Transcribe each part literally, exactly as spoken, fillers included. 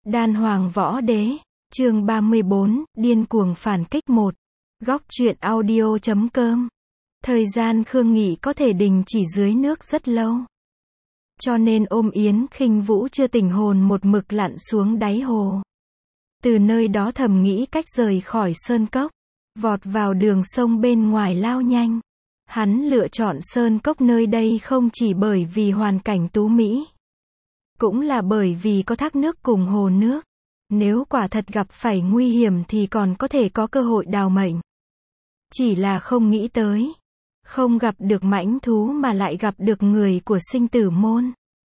Đan Hoàng Võ Đế, chương ba mươi bốn, Điên cuồng phản kích một. Góc truyện audio chấm com. Thời gian Khương Nghị có thể đình chỉ dưới nước rất lâu. Cho nên ôm Yến Khinh Vũ chưa tỉnh hồn một mực lặn xuống đáy hồ. Từ nơi đó thầm nghĩ cách rời khỏi sơn cốc, vọt vào đường sông bên ngoài lao nhanh. Hắn lựa chọn sơn cốc nơi đây không chỉ bởi vì hoàn cảnh tú mỹ, cũng là bởi vì có thác nước cùng hồ nước. Nếu quả thật gặp phải nguy hiểm thì còn có thể có cơ hội đào mệnh. Chỉ là không nghĩ tới, không gặp được mãnh thú mà lại gặp được người của sinh tử môn.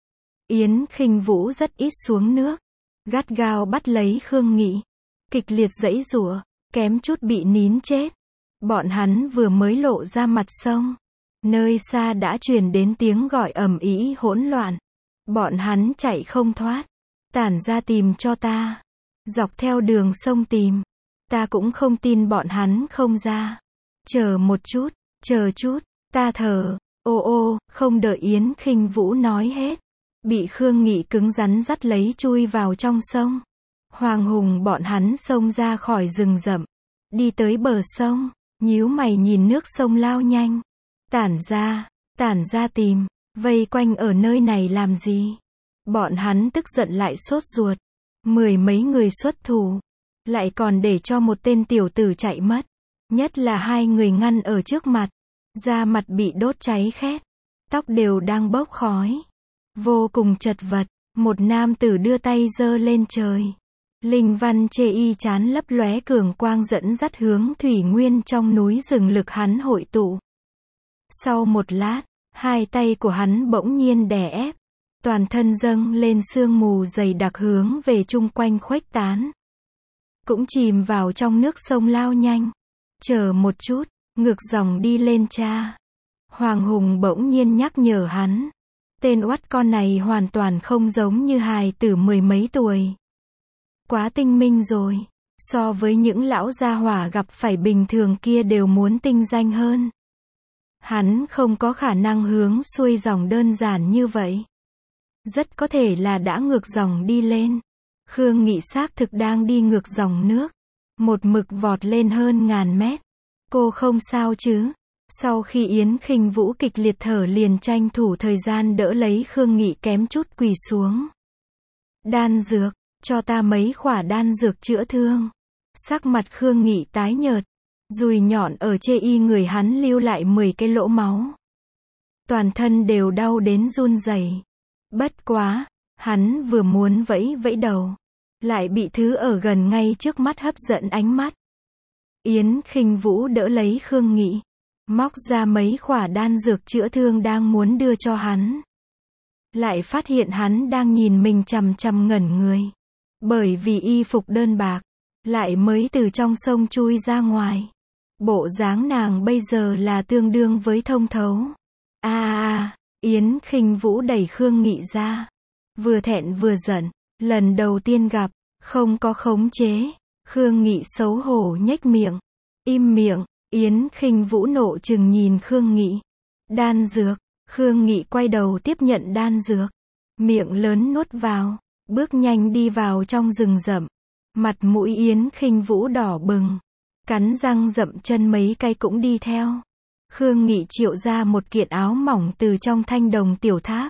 Yến Khinh Vũ rất ít xuống nước, gắt gao bắt lấy Khương Nghị, kịch liệt giãy giụa, kém chút bị nín chết. Bọn hắn vừa mới lộ ra mặt sông, nơi xa đã truyền đến tiếng gọi ầm ĩ hỗn loạn. Bọn hắn chạy không thoát, tản ra tìm cho ta, dọc theo đường sông tìm. Ta cũng không tin bọn hắn không ra. Chờ một chút, chờ chút, ta thở. Ô ô, không đợi Yến Khinh Vũ nói hết, bị Khương Nghị cứng rắn dắt lấy chui vào trong sông. Hoàng hùng bọn hắn xông ra khỏi rừng rậm, đi tới bờ sông, nhíu mày nhìn nước sông lao nhanh. Tản ra, tản ra tìm, vây quanh ở nơi này làm gì? Bọn hắn tức giận lại sốt ruột. Mười mấy người xuất thủ, lại còn để cho một tên tiểu tử chạy mất. Nhất là hai người ngăn ở trước mặt, da mặt bị đốt cháy khét, tóc đều đang bốc khói, vô cùng chật vật. Một nam tử đưa tay giơ lên trời, linh văn chê y chán lấp lóe cường quang dẫn dắt hướng thủy nguyên trong núi rừng lực hắn hội tụ. Sau một lát, hai tay của hắn bỗng nhiên đè ép, toàn thân dâng lên sương mù dày đặc hướng về chung quanh khuếch tán, cũng chìm vào trong nước sông lao nhanh. Chờ một chút, ngược dòng đi lên cha. Hoàng hùng bỗng nhiên nhắc nhở hắn. Tên oắt con này hoàn toàn không giống như hài tử mười mấy tuổi. Quá tinh minh rồi. So với những lão gia hỏa gặp phải bình thường kia đều muốn tinh danh hơn. Hắn không có khả năng hướng xuôi dòng đơn giản như vậy. Rất có thể là đã ngược dòng đi lên. Khương Nghị xác thực đang đi ngược dòng nước, một mực vọt lên hơn ngàn mét. Cô không sao chứ? Sau khi Yến Khinh Vũ kịch liệt thở liền tranh thủ thời gian đỡ lấy Khương Nghị kém chút quỳ xuống. Đan dược, cho ta mấy khỏa đan dược chữa thương. Sắc mặt Khương Nghị tái nhợt, dùi nhọn ở chê y người hắn lưu lại mười cái lỗ máu. Toàn thân đều đau đến run rẩy. Bất quá, hắn vừa muốn vẫy vẫy đầu, lại bị thứ ở gần ngay trước mắt hấp dẫn ánh mắt. Yến Khinh Vũ đỡ lấy Khương Nghị, móc ra mấy khỏa đan dược chữa thương đang muốn đưa cho hắn. Lại phát hiện hắn đang nhìn mình chằm chằm ngẩn người. Bởi vì y phục đơn bạc, lại mới từ trong sông chui ra ngoài. Bộ dáng nàng bây giờ là tương đương với thông thấu. A a, Yến Khinh Vũ đẩy Khương Nghị ra. Vừa thẹn vừa giận, lần đầu tiên gặp, không có khống chế. Khương Nghị xấu hổ nhếch miệng. Im miệng. Yến Khinh Vũ nộ trừng nhìn Khương Nghị. Đan dược. Khương Nghị quay đầu tiếp nhận đan dược, miệng lớn nuốt vào, bước nhanh đi vào trong rừng rậm. Mặt mũi Yến Khinh Vũ đỏ bừng, cắn răng dậm chân mấy cái cũng đi theo. Khương Nghị triệu ra một kiện áo mỏng từ trong thanh đồng tiểu tháp,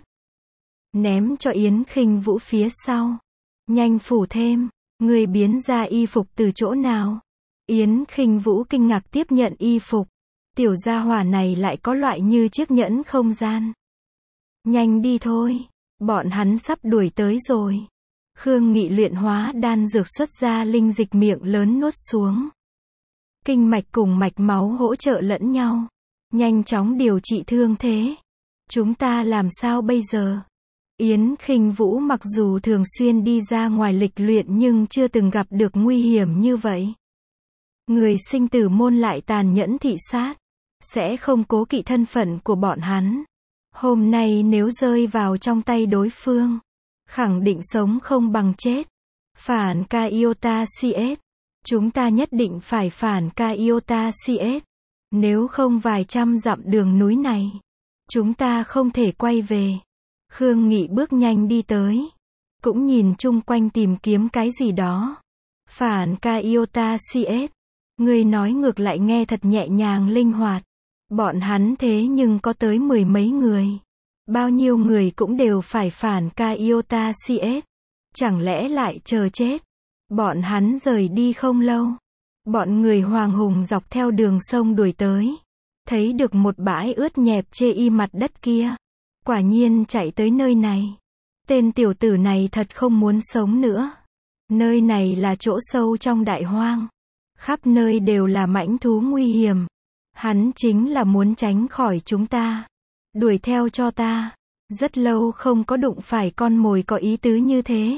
ném cho Yến Khinh Vũ phía sau. Nhanh phủ thêm. Người biến ra y phục từ chỗ nào? Yến Khinh Vũ kinh ngạc tiếp nhận y phục. Tiểu gia hỏa này lại có loại như chiếc nhẫn không gian. Nhanh đi thôi, bọn hắn sắp đuổi tới rồi. Khương Nghị luyện hóa đan dược xuất ra linh dịch miệng lớn nuốt xuống. Kinh mạch cùng mạch máu hỗ trợ lẫn nhau, nhanh chóng điều trị thương thế. Chúng ta làm sao bây giờ? Yến Khinh Vũ mặc dù thường xuyên đi ra ngoài lịch luyện nhưng chưa từng gặp được nguy hiểm như vậy. Người sinh tử môn lại tàn nhẫn thị sát, sẽ không cố kỵ thân phận của bọn hắn. Hôm nay nếu rơi vào trong tay đối phương, khẳng định sống không bằng chết. Phản Kaiota xê ét. Chúng ta nhất định phải phản Kaiota xê ét. Nếu không vài trăm dặm đường núi này, chúng ta không thể quay về. Khương Nghị bước nhanh đi tới. cũng nhìn chung quanh tìm kiếm cái gì đó. Phản ca iota cs. Người nói ngược lại nghe thật nhẹ nhàng linh hoạt. Bọn hắn thế nhưng có tới mười mấy người. Bao nhiêu người cũng đều phải phản ca iota cs. Chẳng lẽ lại chờ chết? Bọn hắn rời đi không lâu. Bọn người Hoàng Hùng dọc theo đường sông đuổi tới. Thấy được một bãi ướt nhẹp chê y mặt đất kia. Quả nhiên chạy tới nơi này. Tên tiểu tử này thật không muốn sống nữa. Nơi này là chỗ sâu trong đại hoang. Khắp nơi đều là mãnh thú nguy hiểm. Hắn chính là muốn tránh khỏi chúng ta. Đuổi theo cho ta. Rất lâu không có đụng phải con mồi có ý tứ như thế.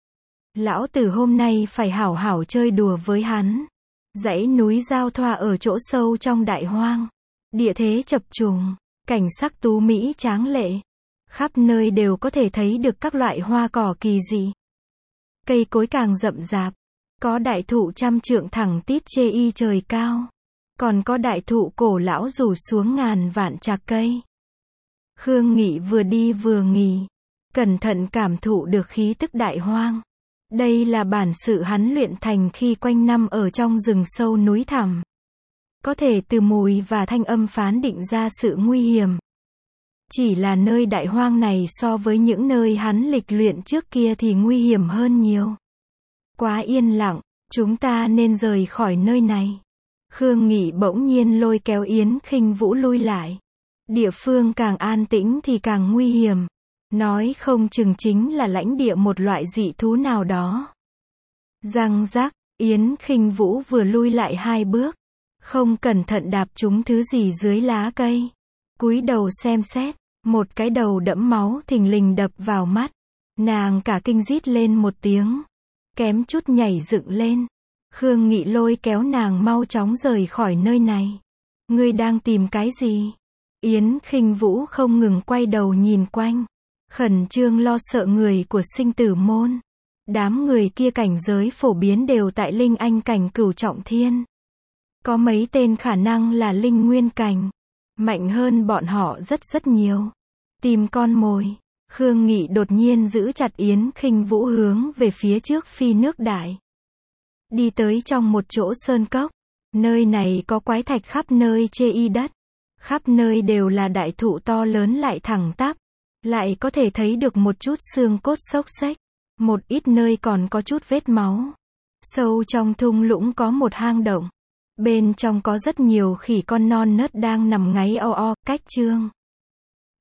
Lão tử hôm nay phải hảo hảo chơi đùa với hắn. Dãy núi giao thoa ở chỗ sâu trong đại hoang. Địa thế chập trùng. Cảnh sắc tú mỹ tráng lệ. Khắp nơi đều có thể thấy được các loại hoa cỏ kỳ dị. Cây cối càng rậm rạp. Có đại thụ trăm trượng thẳng tít chê y trời cao. Còn có đại thụ cổ lão rủ xuống ngàn vạn trạc cây. Khương Nghị vừa đi vừa nghỉ. Cẩn thận cảm thụ được khí tức đại hoang. Đây là bản sự hắn luyện thành khi quanh năm ở trong rừng sâu núi thẳm. Có thể từ mùi và thanh âm phán định ra sự nguy hiểm. Chỉ là nơi đại hoang này so với những nơi hắn lịch luyện trước kia thì nguy hiểm hơn nhiều. Quá yên lặng, chúng ta nên rời khỏi nơi này. Khương Nghị bỗng nhiên lôi kéo Yến Khinh Vũ lui lại. Địa phương càng an tĩnh thì càng nguy hiểm. Nói không chừng chính là lãnh địa một loại dị thú nào đó. Răng rắc, Yến Khinh Vũ vừa lui lại hai bước. Không cẩn thận đạp trúng thứ gì dưới lá cây. Cúi đầu xem xét, một cái đầu đẫm máu thình lình đập vào mắt. Nàng cả kinh rít lên một tiếng. Kém chút nhảy dựng lên. Khương Nghị lôi kéo nàng mau chóng rời khỏi nơi này. Ngươi đang tìm cái gì? Yến Khinh Vũ không ngừng quay đầu nhìn quanh. Khẩn trương lo sợ người của sinh tử môn. Đám người kia cảnh giới phổ biến đều tại linh anh cảnh cửu trọng thiên. Có mấy tên khả năng là linh nguyên cảnh. Mạnh hơn bọn họ rất rất nhiều. Tìm con mồi. Khương Nghị đột nhiên giữ chặt Yến Khinh Vũ hướng về phía trước phi nước đại. Đi tới trong một chỗ sơn cốc. Nơi này có quái thạch khắp nơi chê y đất. Khắp nơi đều là đại thụ to lớn lại thẳng tắp. Lại có thể thấy được một chút xương cốt xốc xếch. Một ít nơi còn có chút vết máu. Sâu trong thung lũng có một hang động. Bên trong có rất nhiều khỉ con non nớt đang nằm ngáy o o, cách chương.